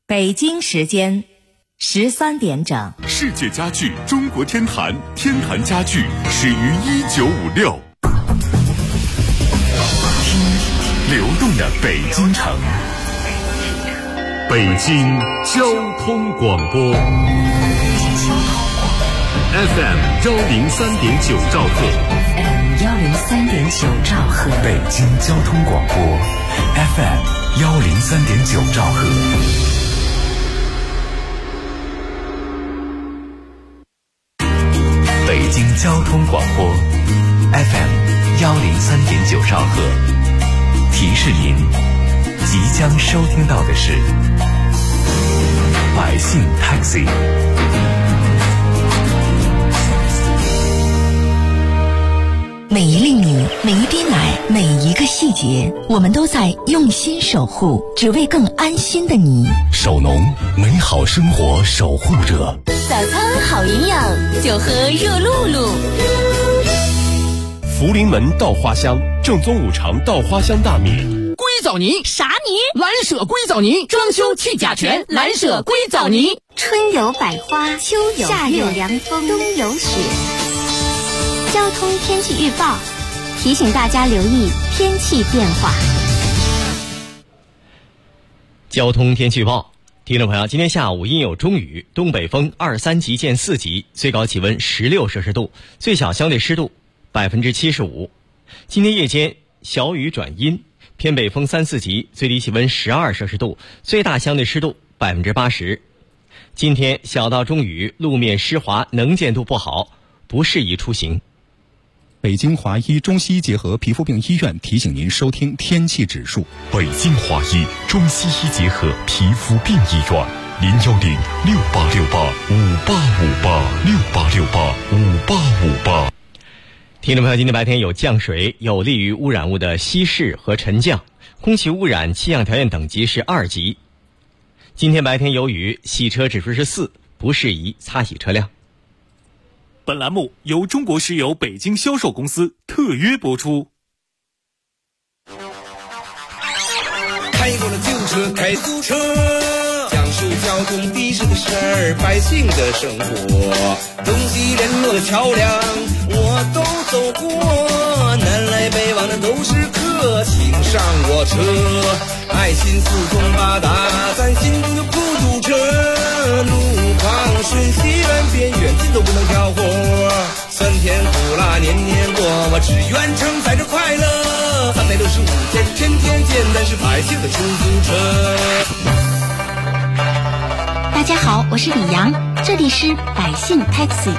北京时间13点整。 世界家具中国天坛，天坛家具始于1956。听流动的北京城，北京交通广播 FM 103.9兆赫 103.9兆赫， 北京交通广播 FM 103.9兆赫。北京交通广播 FM 103.9兆赫，提示您即将收听到的是百姓 Taxi。 每一粒米，每一滴奶，每一个细节，我们都在用心守护，只为更安心的你。 守农，美好生活守护者。 早餐好营养，就喝热露露。 福临门稻花香，正宗五常稻花香大米。 硅藻泥啥泥？ 蓝舍硅藻泥，装修去甲醛，蓝舍硅藻泥。 春有百花，秋有夏有凉风，冬有雪。交通天气预报提醒大家留意天气变化。 交通天气预报，听众朋友，今天下午阴有中雨，东北风2、3级见4级，最高气温16摄氏度，最小相对湿度75%。今天夜间小雨转阴，偏北风3、4级，最低气温12摄氏度，最大相对湿度80%。今天小到中雨，路面湿滑，能见度不好，不适宜出行。 北京华医中西医结合皮肤病医院提醒您收听天气指数。 北京华医中西医结合皮肤病医院，010-6868-5858，6868-5858。 听众朋友，今天白天有降水，有利于污染物的稀释和沉降，空气污染气象条件等级是2级。今天白天有雨，洗车指数是4，不适宜擦洗车辆。 本栏目由中国石油北京销售公司特约播出。 开过了旧车，开租车，讲述交通的士的事儿，百姓的生活，东西联络的桥梁，我都走过，南来北往的都是客，请上我车，爱心四通八达，咱心中有孤独车，路旁顺西远边远近都不能挑活，酸甜苦辣年年过，我只愿承载着快乐，365天天天见，但是百姓的出租车。 大家好，我是李阳，这里是百姓 Taxi。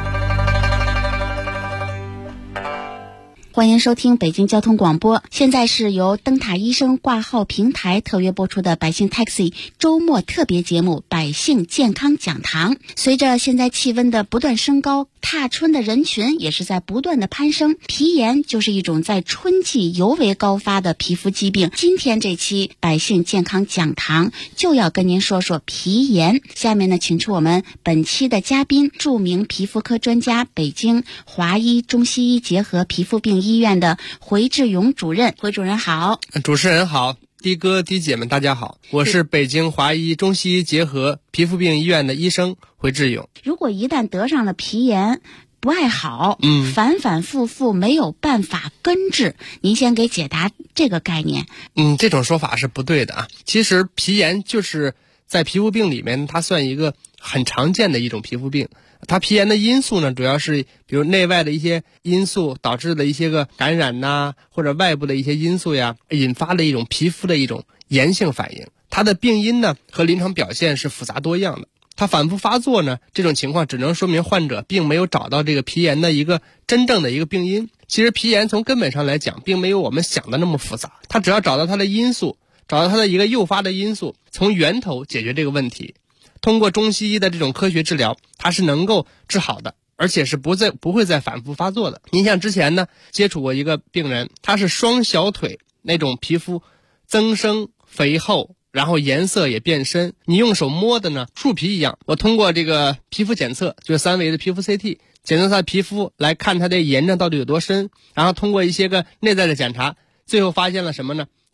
欢迎收听北京交通广播，现在是由灯塔医生挂号平台特约播出的百姓 Taxi 周末特别节目百姓健康讲堂。随着现在气温的不断升高，踏春的人群也是在不断的攀升，皮炎就是一种在春季尤为高发的皮肤疾病。今天这期百姓健康讲堂就要跟您说说皮炎。下面呢，请出我们本期的嘉宾，著名皮肤科专家，北京华医中西医结合皮肤病医院的回志勇主任。回主任好。 主持人好，的哥的姐们大家好，我是北京华医中西医结合皮肤病医院的医生回志勇。 如果一旦得上了皮炎不爱好，反反复复没有办法根治，您先给解答这个概念。 这种说法是不对的啊。其实皮炎就是在皮肤病里面，它算一个很常见的一种皮肤病。它皮炎的因素呢，主要是比如内外的一些因素导致的一些个感染呐，或者外部的一些因素呀，引发的一种皮肤的一种炎性反应。它的病因呢和临床表现是复杂多样的。它反复发作呢，这种情况只能说明患者并没有找到这个皮炎的一个真正的一个病因。其实皮炎从根本上来讲，并没有我们想的那么复杂。它只要找到它的因素，找到它的一个诱发的因素，从源头解决这个问题。通过中西医的这种科学治疗，它是能够治好的，而且是不会再反复发作的。您像之前呢接触过一个病人，他是双小腿那种皮肤增生肥厚，然后颜色也变深，你用手摸的呢树皮一样。我通过这个皮肤检测，就是3维的皮肤 CT 检测他的皮肤，来看他的炎症到底有多深，然后通过一些个内在的检查，最后发现了什么呢？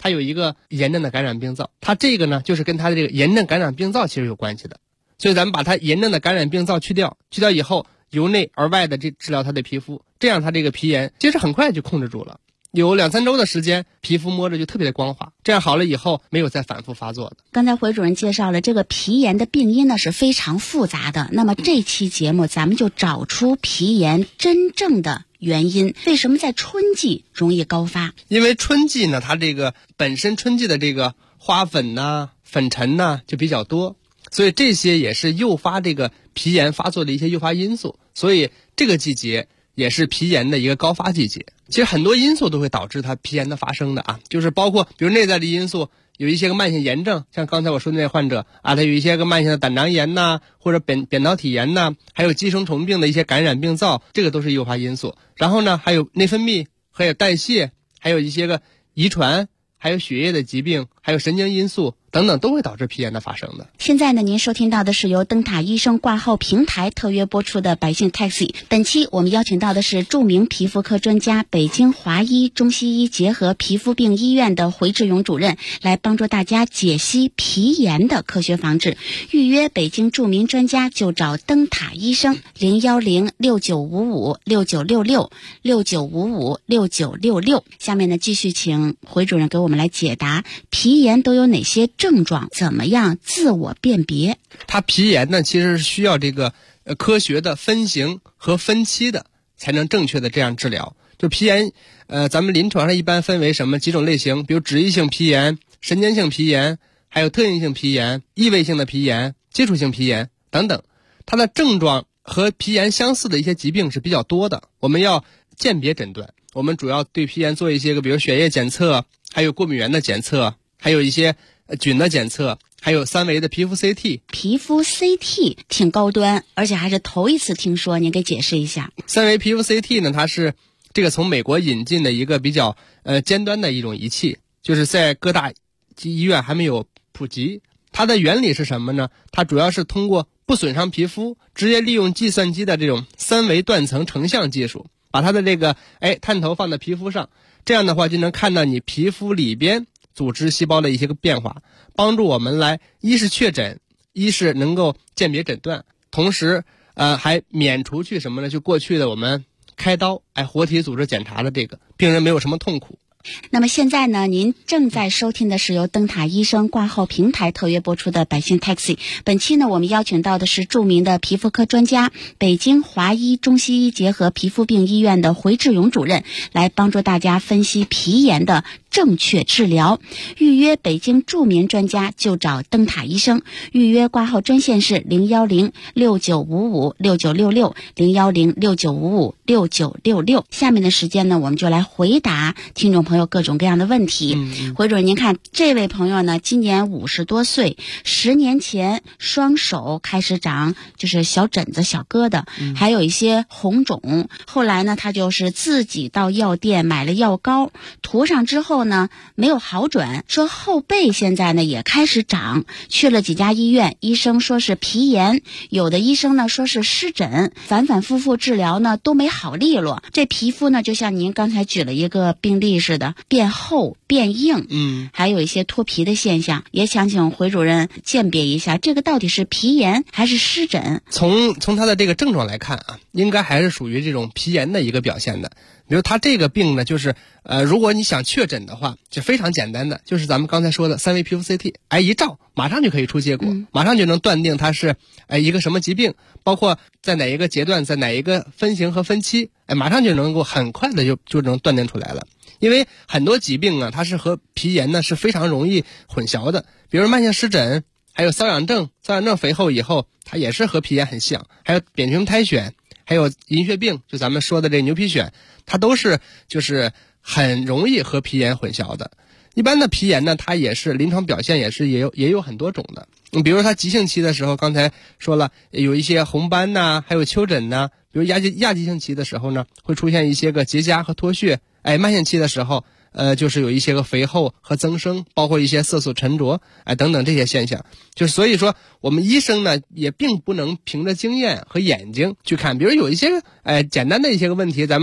它有一个炎症的感染病灶，它这个呢就是跟它的这个炎症感染病灶其实有关系的。所以咱们把它炎症的感染病灶去掉以后，由内而外的治疗它的皮肤，这样它这个皮炎其实很快就控制住了。有2-3周的时间，皮肤摸着就特别的光滑，这样好了以后没有再反复发作的。 刚才回主任介绍了这个皮炎的病因呢是非常复杂的，那么这期节目咱们就找出皮炎真正的原因，为什么在春季容易高发？ 因为春季呢，它这个本身春季的这个花粉呐、粉尘呐就比较多，所以这些也是诱发这个皮炎发作的一些诱发因素，所以这个季节也是皮炎的一个高发季节。其实很多因素都会导致它皮炎的发生的啊，就是包括比如内在的因素，有一些个慢性炎症，像刚才我说的那患者啊，他有一些个慢性的胆囊炎呐，或者扁桃体炎呐，还有寄生虫病的一些感染病灶，这个都是诱发因素。然后呢，还有内分泌，还有代谢，还有一些个遗传，还有血液的疾病，还有神经因素等等，都会导致皮炎的发生的。 现在呢，您收听到的是由灯塔医生挂号平台特约播出的百姓 Taxi。本期我们邀请到的是著名皮肤科专家、北京华医中西医结合皮肤病医院的回志勇主任，来帮助大家解析皮炎的科学防治。预约北京著名专家就找灯塔医生，010-6955-6966，6955-6966。下面呢，继续请回主任给我们来解答皮炎都有哪些症状，怎么样自我辨别？ 它皮炎呢，其实是需要这个科学的分型和分期的，才能正确的这样治疗。就皮炎，咱们临床上一般分为几种类型，比如脂溢性皮炎、神经性皮炎，还有特应性皮炎、异位性的皮炎、接触性皮炎等等。它的症状和皮炎相似的一些疾病是比较多的，我们要鉴别诊断。我们主要对皮炎做一些个，比如血液检测，还有过敏原的检测，还有一些菌的检测，还有3维的皮肤 CT。 皮肤 CT 挺高端，而且还是头一次听说，您给解释一下。 3维皮肤 CT 呢，它是这个从美国引进的一个比较尖端的一种仪器，就是在各大医院还没有普及。它的原理是什么呢？它主要是通过不损伤皮肤，直接利用计算机的这种3维断层成像技术，把它的这个探头放在皮肤上，这样的话就能看到你皮肤里边组织细胞的一些个变化，帮助我们来一是确诊，一是能够鉴别诊断，同时还免除去什么呢？就过去的我们开刀活体组织检查的这个病人没有什么痛苦。 那么现在呢，您正在收听的是由灯塔医生挂号平台特约播出的百姓 Taxi。 本期呢，我们邀请到的是著名的皮肤科专家、北京华医中西医结合皮肤病医院的回志勇主任，来帮助大家分析皮炎的正确治疗。预约北京著名专家就找灯塔医生，预约挂号专线是010-6955-6966，010-6955-6966。下面的时间呢，我们就来回答听众朋友各种各样的问题。回主任，您看这位朋友呢，今年50多岁，10年前双手开始长就是小疹子、小疙瘩，还有一些红肿。后来呢，他就是自己到药店买了药膏，涂上之后呢没有好转，说后背现在呢也开始长，去了几家医院，医生说是皮炎，有的医生呢说是湿疹，反反复复治疗呢都没好利落。这皮肤呢就像您刚才举了一个病例似的，变厚变硬，还有一些脱皮的现象，也想请回主任鉴别一下，这个到底是皮炎还是湿疹？ 从他的这个症状来看啊，应该还是属于这种皮炎的一个表现的。比如他这个病呢，就是如果你想确诊的话，就非常简单的，就是咱们刚才说的3维皮肤 CT， 一照马上就可以出结果，马上就能断定它是一个什么疾病，包括在哪一个阶段，在哪一个分型和分期，马上就能够很快的就能断定出来了。因为很多疾病啊，它是和皮炎呢是非常容易混淆的，比如慢性湿疹，还有瘙痒症肥厚以后，它也是和皮炎很像，还有扁平苔癣，还有银屑病，就咱们说的这牛皮癣，它都是就是很容易和皮炎混淆的。一般的皮炎呢，它也是临床表现也有很多种的。比如它急性期的时候，刚才说了有一些红斑呐，还有丘疹呐。比如亚急性期的时候呢，会出现一些个结痂和脱屑。慢性期的时候，就是有一些个肥厚和增生，包括一些色素沉着，等等这些现象。就是所以说，我们医生呢也并不能凭着经验和眼睛去看，比如有一些简单的一些个问题，咱们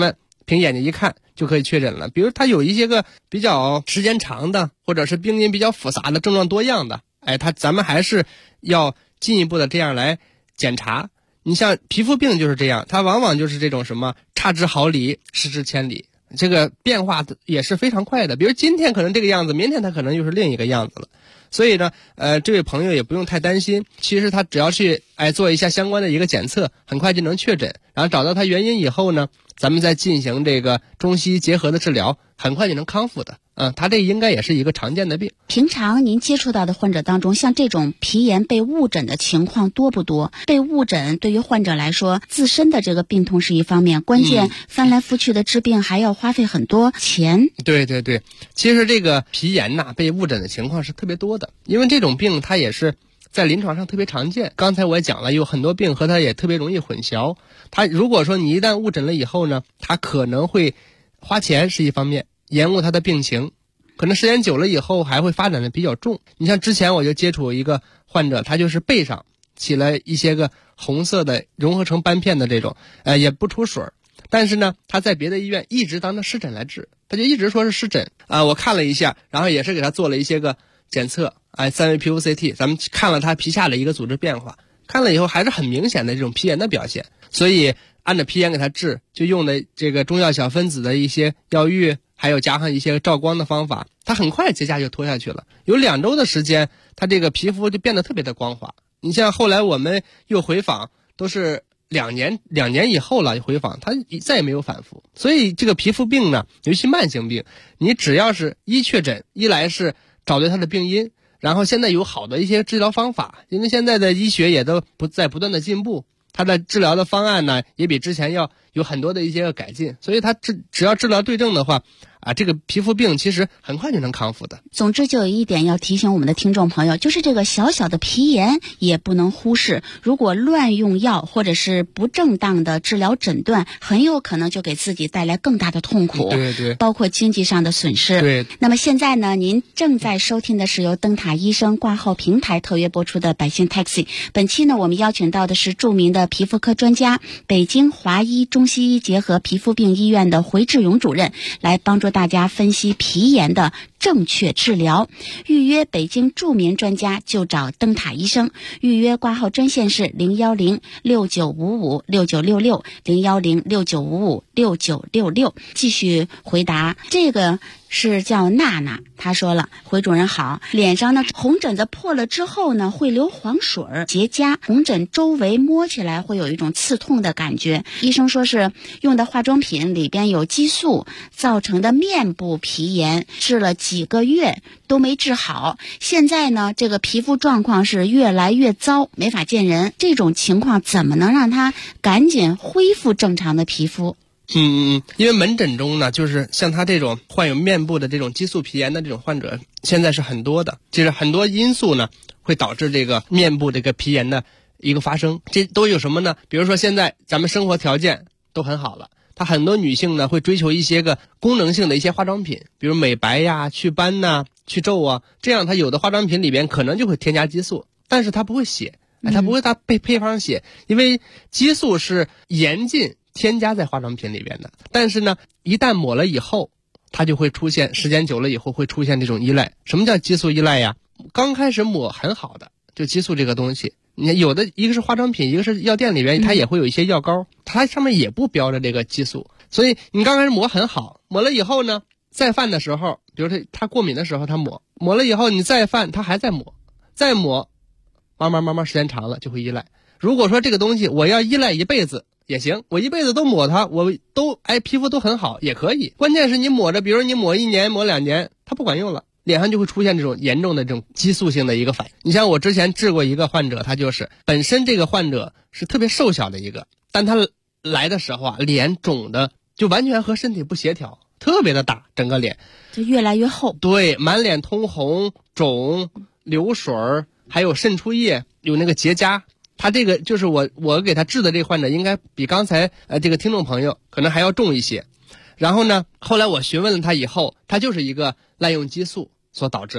凭眼睛一看就可以确诊了。比如他有一些个比较时间长的，或者是病因比较复杂的，症状多样的，咱们还是要进一步的这样来检查。你像皮肤病就是这样，它往往就是这种什么差之毫厘，失之千里，这个变化也是非常快的。比如今天可能这个样子，明天它可能又是另一个样子了。所以呢，这位朋友也不用太担心，其实他只要去做一下相关的一个检测，很快就能确诊，然后找到他原因以后呢，咱们再进行这个中西医结合的治疗，很快就能康复的。他这应该也是一个常见的病。 平常您接触到的患者当中，像这种皮炎被误诊的情况多不多？被误诊对于患者来说，自身的这个病痛是一方面，关键翻来覆去的治病还要花费很多钱。 对对对，其实这个皮炎被误诊的情况是特别多的，因为这种病它也是在临床上特别常见。刚才我也讲了，有很多病和它也特别容易混淆。它如果说你一旦误诊了以后呢，它可能会花钱是一方面，延误它的病情，可能时间久了以后还会发展的比较重。你像之前我就接触一个患者，他就是背上起了一些个红色的融合成斑片的这种，也不出水，但是呢他在别的医院一直当着湿疹来治，他就一直说是湿疹。我看了一下，然后也是给他做了一些个检测，3维皮肤 CT， 咱们看了他皮下的一个组织变化，看了以后还是很明显的这种皮炎的表现，所以按照皮炎给他治，就用的这个中药小分子的一些药浴，还有加上一些照光的方法，他很快结痂就脱下去了。有2周的时间，他这个皮肤就变得特别的光滑。你像后来我们又回访，都是2年以后了回访，他再也没有反复。所以这个皮肤病呢，尤其慢性病，你只要是一确诊，一来是找对它的病因，然后现在有好的一些治疗方法，因为现在的医学也都不断的进步，它的治疗的方案呢也比之前要有很多的一些个改进，所以它只要治疗对症的话，这个皮肤病其实很快就能康复的。 总之就有一点要提醒我们的听众朋友，就是这个小小的皮炎也不能忽视，如果乱用药或者是不正当的治疗诊断，很有可能就给自己带来更大的痛苦， 对对， 包括经济上的损失。 对。 那么现在呢，您正在收听的是由灯塔医生挂号平台特约播出的百姓 Taxi。本期呢，我们邀请到的是著名的皮肤科专家，北京华医中西医结合皮肤病医院的回志勇主任，来帮助大家分析皮炎的正确治疗。预约北京著名专家就找灯塔医生，预约挂号专线是01069556966 01069556966。继续回答，这个是叫娜娜，她说了，回主任好，脸上呢红疹子破了之后呢会流黄水结痂，红疹周围摸起来会有一种刺痛的感觉，医生说是用的化妆品里边有激素造成的面部皮炎，治了几个月都没治好，现在呢这个皮肤状况是越来越糟，没法见人，这种情况怎么能让他赶紧恢复正常的皮肤？ 因为门诊中呢，就是像他这种患有面部的这种激素皮炎的这种患者，现在是很多的，就是很多因素呢会导致这个面部这个皮炎的一个发生。这都有什么呢？比如说现在咱们生活条件都很好了，他很多女性呢会追求一些个功能性的一些化妆品，比如美白呀、祛斑呐、去皱啊，这样他有的化妆品里边可能就会添加激素，但是他不会写，他不会他配方写，因为激素是严禁添加在化妆品里边的，但是呢一旦抹了以后，它就会出现，时间久了以后会出现这种依赖。什么叫激素依赖呀？刚开始抹很好的，就激素这个东西，你看有的一个是化妆品，一个是药店里边它也会有一些药膏，它上面也不标着这个激素，所以你刚开始抹很好，抹了以后呢再犯的时候，比如说他过敏的时候他抹了以后，你再犯他还在抹，再抹，慢慢时间长了就会依赖。如果说这个东西我要依赖一辈子也行，我一辈子都抹它，我都皮肤都很好也可以，关键是你抹着，比如你抹1年抹2年它不管用了，脸上就会出现这种严重的这种激素性的一个反应。你像我之前治过一个患者，他就是本身这个患者是特别瘦小的一个，但他来的时候脸肿的就完全和身体不协调，特别的大，整个脸就越来越厚， 对，满脸通红、肿、流水，还有渗出液，有那个结痂。他这个就是我给他治的这个患者，应该比刚才这个听众朋友可能还要重一些。然后呢，后来我询问了他以后，他就是一个滥用激素所导致的，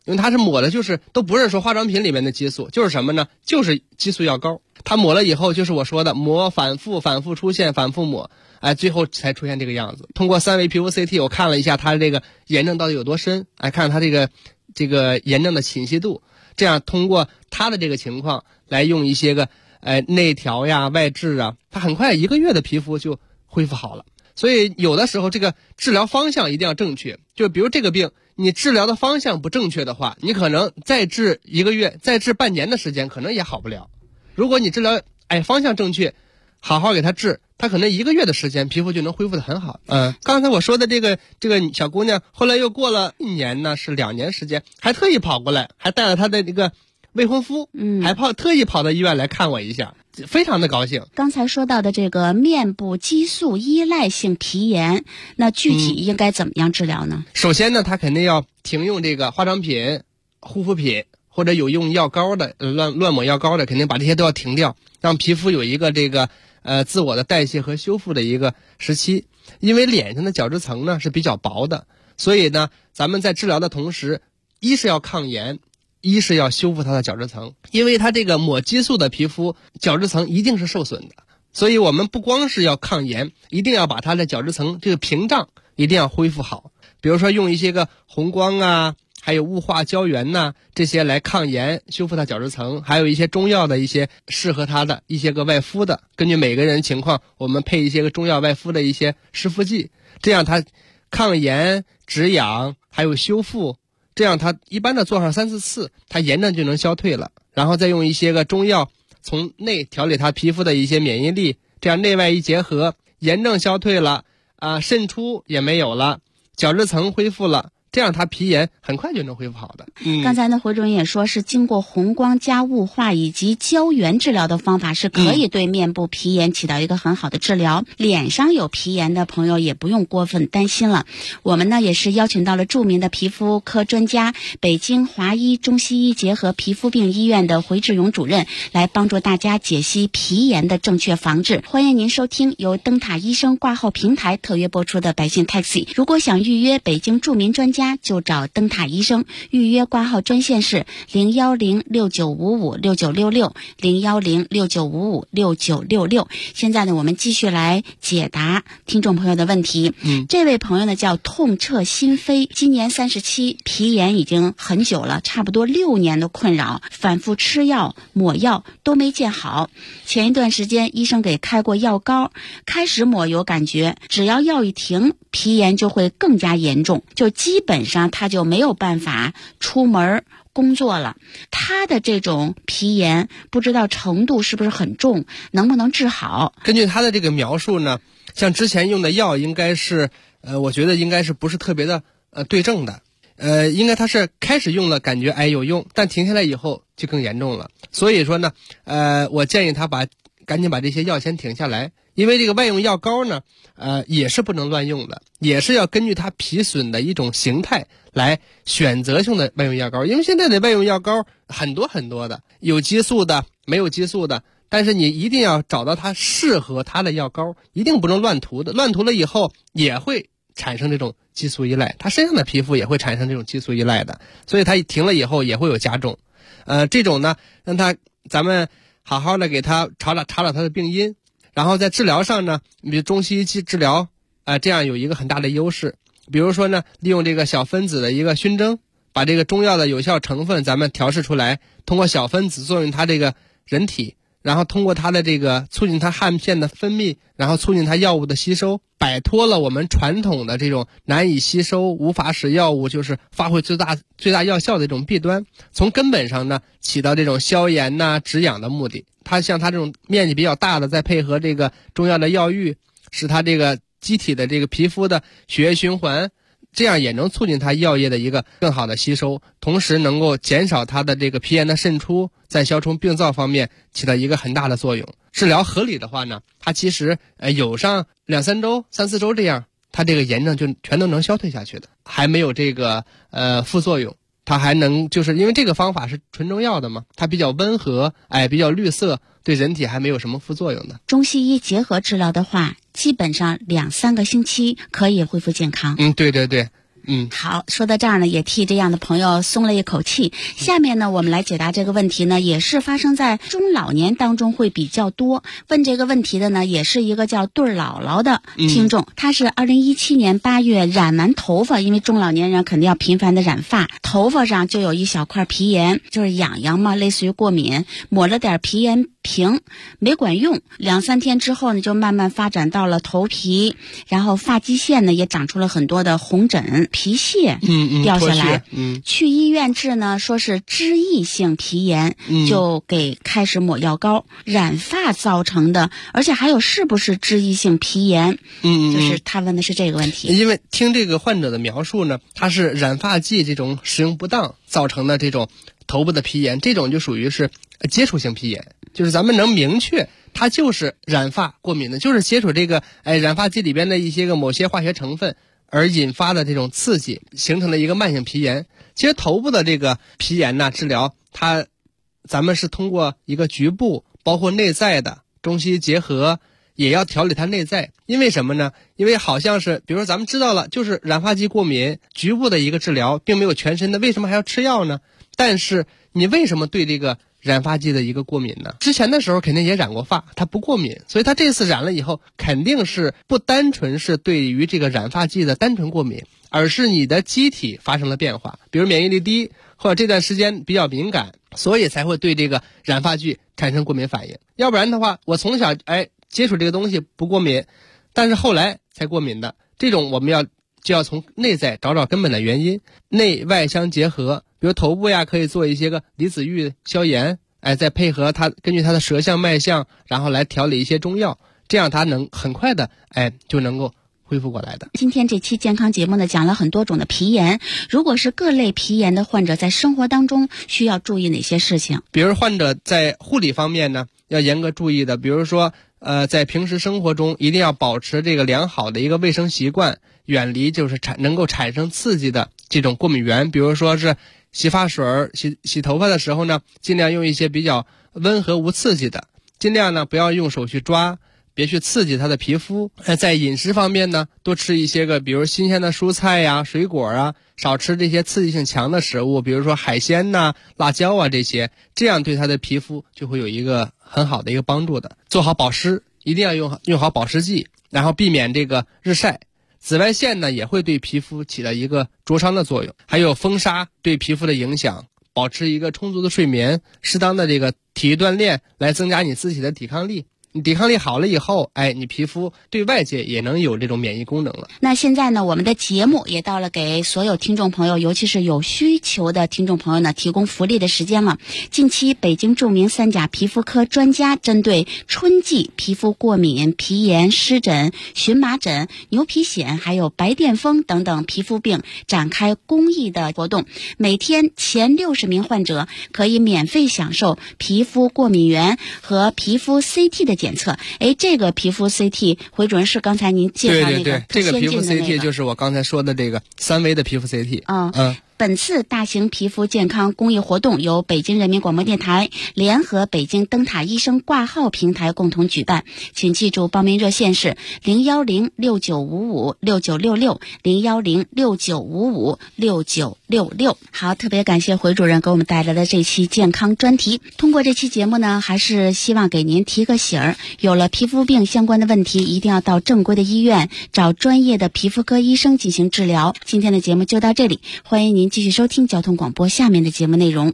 因为它是抹的就是都不是说化妆品里面的激素，就是什么呢？就是激素药膏。它抹了以后就是我说的抹反复出现，反复抹，最后才出现这个样子。通过3维皮肤 CT 我看了一下它这个炎症到底有多深，看它这个炎症的侵袭度，这样通过它的这个情况来用一些个内调呀、外治啊，它很快1个月的皮肤就恢复好了。所以有的时候这个治疗方向一定要正确，就比如这个病你治疗的方向不正确的话，你可能再治1个月，再治半年的时间可能也好不了。如果你治疗方向正确，好好给他治，他可能1个月的时间皮肤就能恢复得很好。刚才我说的这个小姑娘后来又过了1年呢，是2年时间，还特意跑过来，还带了她的这个未婚夫，还特意跑到医院来看我一下，非常的高兴。 刚才说到的这个面部激素依赖性皮炎，那具体应该怎么样治疗呢？ 首先呢，他肯定要停用这个化妆品、护肤品或者有用药膏的乱抹药膏的，肯定把这些都要停掉，让皮肤有一个这个自我的代谢和修复的一个时期。因为脸上的角质层呢是比较薄的，所以呢咱们在治疗的同时，一是要抗炎，一是要修复它的角质层。因为它这个抹激素的皮肤角质层一定是受损的，所以我们不光是要抗炎，一定要把它的角质层这个屏障一定要恢复好。比如说用一些个红光啊，还有雾化胶原呐，这些来抗炎修复它角质层，还有一些中药的一些适合它的一些个外敷的，根据每个人情况我们配一些个中药外敷的一些湿敷剂，这样它抗炎止痒还有修复，这样它一般的做上3-4次，它炎症就能消退了。然后再用一些个中药从内调理它皮肤的一些免疫力，这样内外一结合，炎症消退了渗出也没有了，角质层恢复了，这样它皮炎很快就能恢复好的。 刚才呢，胡主任也说是经过红光加雾化以及胶原治疗的方法是可以对面部皮炎起到一个很好的治疗。脸上有皮炎的朋友也不用过分担心了。我们呢也是邀请到了著名的皮肤科专家，北京华医中西医结合皮肤病医院的回志勇主任来帮助大家解析皮炎的正确防治。欢迎您收听由灯塔医生挂号平台特约播出的百姓 Taxi。如果想预约北京著名专家，就找灯塔医生，预约挂号专线是01069556966 01069556966。现在呢，我们继续来解答听众朋友的问题。这位朋友呢叫痛彻心扉，今年37，皮炎已经很久了，差不多6年的困扰，反复吃药抹药都没见好。前一段时间医生给开过药膏，开始抹有感觉，只要药一停，皮炎就会更加严重，就基本上他就没有办法出门工作了。他的这种皮炎不知道程度是不是很重，能不能治好？ 根据他的这个描述呢，像之前用的药应该是我觉得应该是不是特别的对症的。应该他是开始用了感觉有用，但停下来以后就更严重了。所以说呢我建议他赶紧把这些药先停下来。因为这个外用药膏呢也是不能乱用的，也是要根据它皮损的一种形态来选择性的外用药膏。因为现在的外用药膏很多很多的，有激素的没有激素的，但是你一定要找到它适合它的药膏，一定不能乱涂的，乱涂了以后也会产生这种激素依赖，他身上的皮肤也会产生这种激素依赖的，所以他停了以后也会有加重。这种呢，让咱们好好的给他查找他的病因，然后在治疗上呢，比如中西医治疗这样有一个很大的优势。比如说呢，利用这个小分子的一个熏蒸，把这个中药的有效成分咱们调试出来，通过小分子作用它这个人体，然后通过它的这个促进它汗腺的分泌，然后促进它药物的吸收，摆脱了我们传统的这种难以吸收、无法使药物就是发挥最大药效的这种弊端，从根本上呢起到这种消炎止痒的目的。它像它这种面积比较大的，再配合这个中药的药浴，使它这个机体的这个皮肤的血液循环，这样也能促进它药液的一个更好的吸收，同时能够减少它的这个皮炎的渗出，在消除病灶方面起到一个很大的作用。治疗合理的话呢，它其实有上2-3周、3-4周这样，它这个炎症就全都能消退下去的，还没有这个副作用。它还能就是因为这个方法是纯中药的嘛，它比较温和，比较绿色，对人体还没有什么副作用的。 中西医结合治疗的话，基本上2-3个星期可以恢复健康。 对对对， 好，说到这儿呢，也替这样的朋友松了一口气。下面呢，我们来解答这个问题呢，也是发生在中老年当中会比较多。问这个问题的呢，也是一个叫对姥姥的听众，他是2017年8月染完头发，因为中老年人肯定要频繁的染发，头发上就有一小块皮炎，就是痒痒嘛，类似于过敏，抹了点皮炎平没管用，2-3天之后呢，就慢慢发展到了头皮，然后发际线呢也长出了很多的红疹、皮屑掉下来。去医院治呢，说是脂溢性皮炎，就给开始抹药膏。染发造成的，而且还有是不是脂溢性皮炎？就是他问的是这个问题。 因为听这个患者的描述呢，他是染发剂这种使用不当造成的这种头部的皮炎，这种就属于是接触性皮炎，就是咱们能明确它就是染发过敏的，就是接触这个染发剂里边的一些个某些化学成分而引发的这种刺激，形成了一个慢性皮炎。其实头部的这个皮炎呢，治疗咱们是通过一个局部包括内在的中西医结合，也要调理它内在。因为什么呢？因为好像是比如说咱们知道了就是染发剂过敏，局部的一个治疗并没有全身的，为什么还要吃药呢？但是你为什么对这个染发剂的一个过敏呢？之前的时候肯定也染过发，它不过敏，所以它这次染了以后肯定是不单纯是对于这个染发剂的单纯过敏，而是你的机体发生了变化，比如免疫力低或者这段时间比较敏感，所以才会对这个染发剂产生过敏反应。要不然的话，我从小接触这个东西不过敏，但是后来才过敏的，这种我们就要从内在找根本的原因，内外相结合。比如头部可以做一些个离子浴消炎，再配合根据它的舌象脉象，然后来调理一些中药，这样它能很快的就能够恢复过来的。 今天这期健康节目呢，讲了很多种的皮炎，如果是各类皮炎的患者，在生活当中需要注意哪些事情？ 比如患者在护理方面呢，要严格注意的，比如说在平时生活中一定要保持这个良好的一个卫生习惯，远离就是能够产生刺激的这种过敏源，比如说是洗发水、洗头发的时候呢，尽量用一些比较温和无刺激的，尽量呢不要用手去抓，别去刺激它的皮肤。在饮食方面呢，多吃一些个比如新鲜的蔬菜呀、水果啊，少吃这些刺激性强的食物，比如说海鲜呐、辣椒啊这些，这样对它的皮肤就会有一个很好的一个帮助的。做好保湿，一定要用好保湿剂，然后避免这个日晒。紫外线呢也会对皮肤起到一个灼伤的作用，还有风沙对皮肤的影响，保持一个充足的睡眠，适当的这个体育锻炼来增加你自己的抵抗力。你抵抗力好了以后，你皮肤对外界也能有这种免疫功能了。 那现在呢，我们的节目也到了给所有听众朋友，尤其是有需求的听众朋友呢，提供福利的时间了。近期北京著名3甲皮肤科专家针对春季皮肤过敏、皮炎、湿疹、荨麻疹、牛皮癣还有白癜风等等皮肤病展开公益的活动，每天前60名患者可以免费享受皮肤过敏原和皮肤 CT 的检测。这个皮肤 CT 回主任是刚才您介绍那个这个皮肤 CT 就是我刚才说的这个3维的皮肤 CT。 本次大型皮肤健康公益活动由北京人民广播电台联合北京灯塔医生挂号平台共同举办，请记住报名热线是01069556966 01069556966。好，特别感谢回主任给我们带来的这期健康专题。通过这期节目呢，还是希望给您提个醒儿，有了皮肤病相关的问题，一定要到正规的医院找专业的皮肤科医生进行治疗。今天的节目就到这里，欢迎您继续收听交通广播下面的节目内容。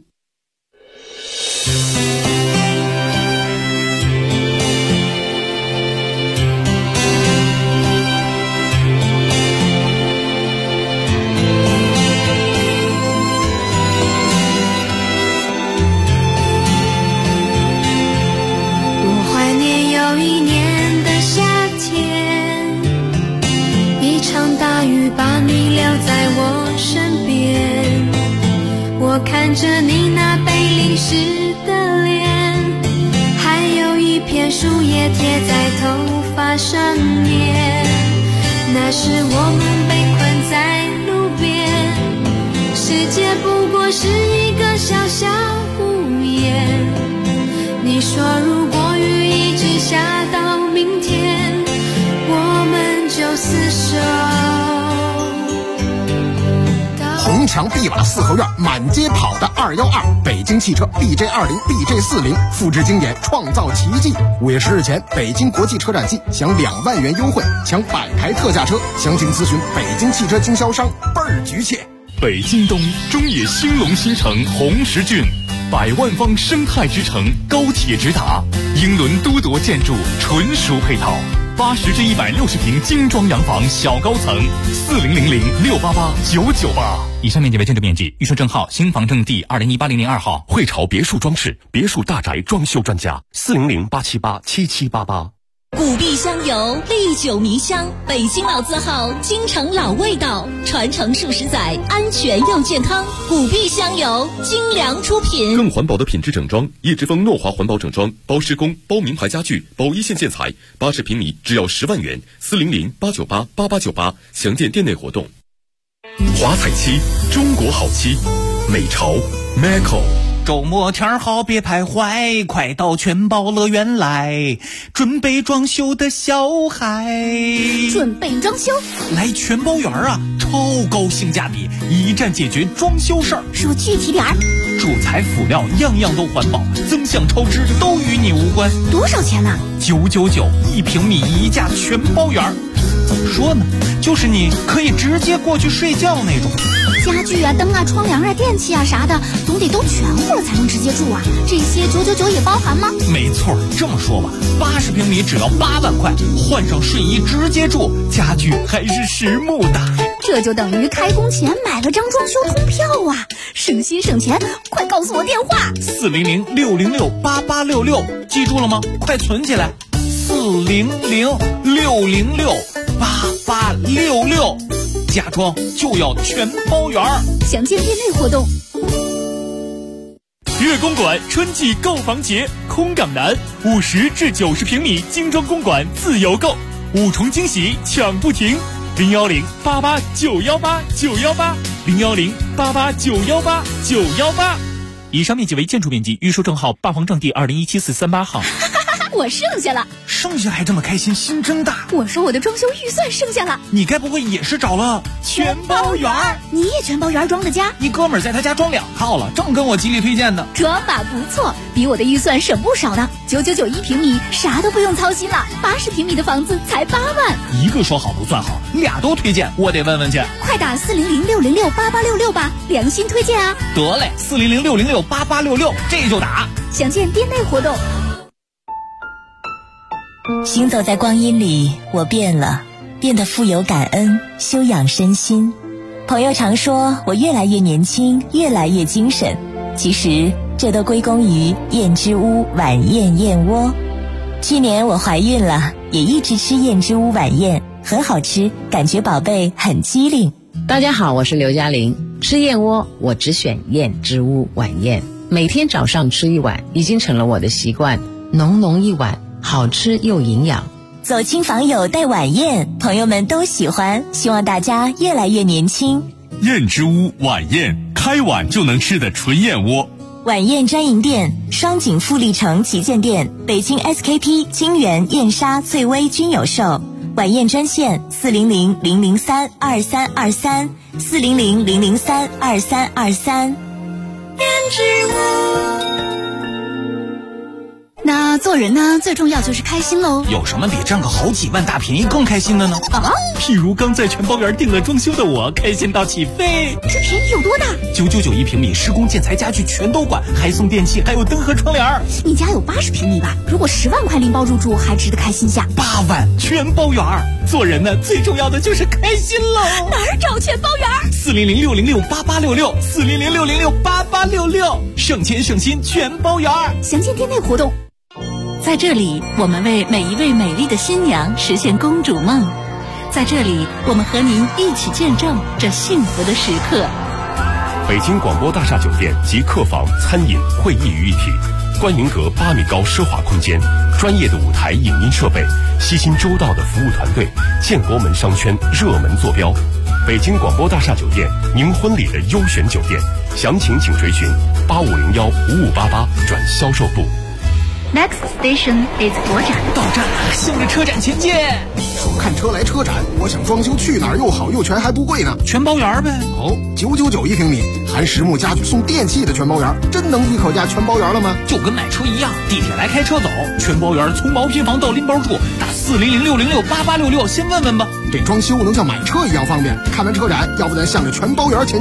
我怀念有一年的夏天，一场大雨把你留在我身边，我看着你那被淋湿的脸，还有一片树叶贴在头发上面，那时我们被困在路边，世界不过是一个小小屋檐，你说如果雨一直下到明天，我们就厮守。 墙碧瓦四合院满街跑的212，北京汽车 BJ20、BJ40，复制经典，创造奇迹。5月10日前，北京国际车展季享2万元优惠，抢100台特价车，详情咨询北京汽车经销商，倍儿局切。 北京东中野兴隆新城红石郡，100万方生态之城，高铁直达，英伦都铎建筑，纯熟配套，80至160平精装洋房小高层，4000688998。 以上面积为建筑面积，预售证号新房证第20180002号。 汇潮别墅装饰，别墅大宅装修专家，400-878-7788。 古壁香油，历久弥香，北京老字号，京城老味道，传承数十载，安全又健康。古壁香油，精良出品。 更环保的品质整装，叶之峰诺华环保整装，包施工，包名牌家具，包一线建材，80平米只要10万元，400-898-8898，详见店内活动。华彩漆，中国好漆，美潮 Maco。 周末天好别徘徊，快到全宝乐园来，准备装修的小孩。 准备装修？ 来全宝园啊，超高性价比，一站解决装修事儿。 说具体点儿。 主材辅料样样都环保，增项超支都与你无关。 多少钱呢 ？999，1平米一价全包园。怎么说呢？就是你可以直接过去睡觉那种。 家具啊、灯啊、窗帘啊、电器啊啥的，总得都全乎了才能直接住啊。这些999也包含吗？ 没错，这么说吧，80平米只要8万块，换上睡衣直接住，家具还是实木的。 这就等于开工前买了张装修通票啊，省心省钱。快告诉我电话 ：400-606-8866，记住了吗？快存起来，400-606-8866，家装就要全包圆。 详见店内活动。 悦公馆春季购房节，空港南50至90平米精装公馆自由购，5重惊喜抢不停，010-88-918-918，010-88-918-918。以上面积为建筑面积，预售证号8房证第217438号。 我剩下了， 剩下还这么开心，心真大。 我说我的装修预算剩下了， 你该不会也是找了全包园？ 你也全包园装的家？ 一哥们儿在他家装2套了，正跟我极力推荐的。 装法不错，比我的预算省不少呢。999，1平米，啥都不用操心了。80平米的房子才8万。 一个说好不算好，俩都推荐，我得问问去。 快打400-606-8866吧，良心推荐啊！ 得嘞，400-606-8866，这就打。 详见店内活动。 行走在光阴里，我变了，变得富有感恩，修养身心。朋友常说我越来越年轻，越来越精神，其实这都归功于燕之屋晚宴燕窝。去年我怀孕了，也一直吃燕之屋晚宴，很好吃，感觉宝贝很机灵。 大家好，我是刘嘉玲。吃燕窝我只选燕之屋晚宴，每天早上吃一碗，已经成了我的习惯。浓浓一碗，好吃又营养。 走亲访友带晚宴，朋友们都喜欢，希望大家越来越年轻。 燕之屋晚宴，开碗就能吃的纯燕窝。 晚宴专营店：双井富力城旗舰店、北京 SKP、金源、燕莎、翠微均有售。晚宴专线400-003-2323，400-003-2323。 燕之屋。那做人呢，最重要就是开心喽。 有什么比占个好几万大便宜更开心的呢？譬如刚在全包园订了装修的我，开心到起飞。 这便宜有多大 ？999，1平米，施工建材家具全都管，还送电器，还有灯和窗帘。 你家有80平米吧？如果10万块拎包入住，还值得开心下。 8万全包园。做人呢，最重要的就是开心喽。 哪儿找全包园 ？400-606-8866，400-606-8866，省钱省心全包园。 详见店内活动。 在这里，我们为每一位美丽的新娘实现公主梦。在这里，我们和您一起见证这幸福的时刻。 北京广播大厦酒店集客房、餐饮、会议于一体，观云阁8米高奢华空间，专业的舞台影音设备，悉心周到的服务团队，建国门商圈热门坐标。北京广播大厦酒店，您婚礼的优选酒店，详情请垂询8501-5588转销售部。 Next station is 国展。 到站了，向着车展前进。 说看车来车展，我想装修去哪儿又好又全还不贵呢？ 全包圆呗。 哦，999一平米，含实木家具送电器的全包圆，真能一口价全包圆了吗？ 就跟买车一样，地铁来开车走，全包圆，从毛坯房到拎包住，打4006068866，先问问吧。 这装修能像买车一样方便。看完车展，要不咱向着全包圆前进。